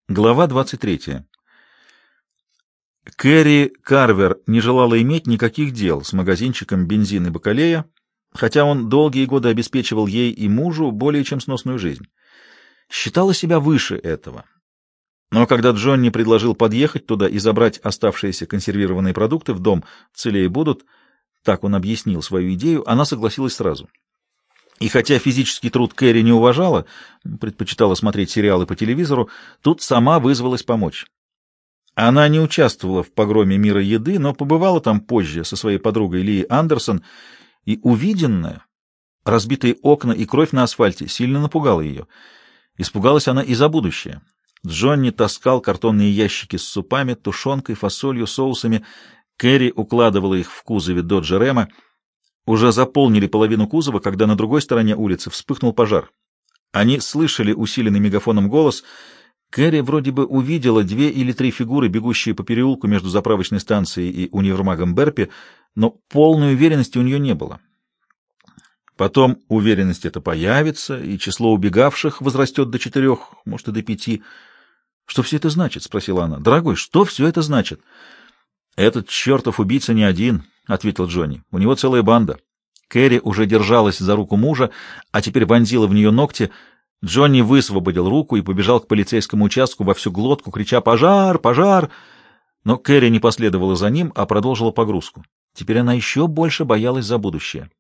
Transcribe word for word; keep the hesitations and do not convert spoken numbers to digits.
Глава двадцать третья. Кэрри Карвер не желала иметь никаких дел с магазинчиком бензин и бакалея, хотя он долгие годы обеспечивал ей и мужу более чем сносную жизнь. Считала себя выше этого. Но когда Джонни предложил подъехать туда и забрать оставшиеся консервированные продукты в дом, целее будут, так он объяснил свою идею, она согласилась сразу. И хотя физический труд Кэрри не уважала, предпочитала смотреть сериалы по телевизору, тут сама вызвалась помочь. Она не участвовала в погроме мира еды, но побывала там позже со своей подругой Ли Андерсон, и увиденное, разбитые окна и кровь на асфальте, сильно напугало ее. Испугалась она и за будущее. Джонни таскал картонные ящики с супами, тушенкой, фасолью, соусами. Кэрри укладывала их в кузове Доджа Рэма. Уже заполнили половину кузова, когда на другой стороне улицы вспыхнул пожар. Они слышали усиленный мегафоном голос. Кэрри вроде бы увидела две или три фигуры, бегущие по переулку между заправочной станцией и универмагом Берпи, но полной уверенности у нее не было. Потом уверенность эта появится, и число убегавших возрастет до четырех, может, и до пяти. — Что все это значит? — спросила она. — Дорогой, что все это значит? — Этот чертов убийца не один, — ответил Джонни. — У него целая банда. Кэрри уже держалась за руку мужа, а теперь вонзила в нее ногти. Джонни высвободил руку и побежал к полицейскому участку во всю глотку, крича «Пожар! Пожар!». Но Кэрри не последовала за ним, а продолжила погрузку. Теперь она еще больше боялась за будущее.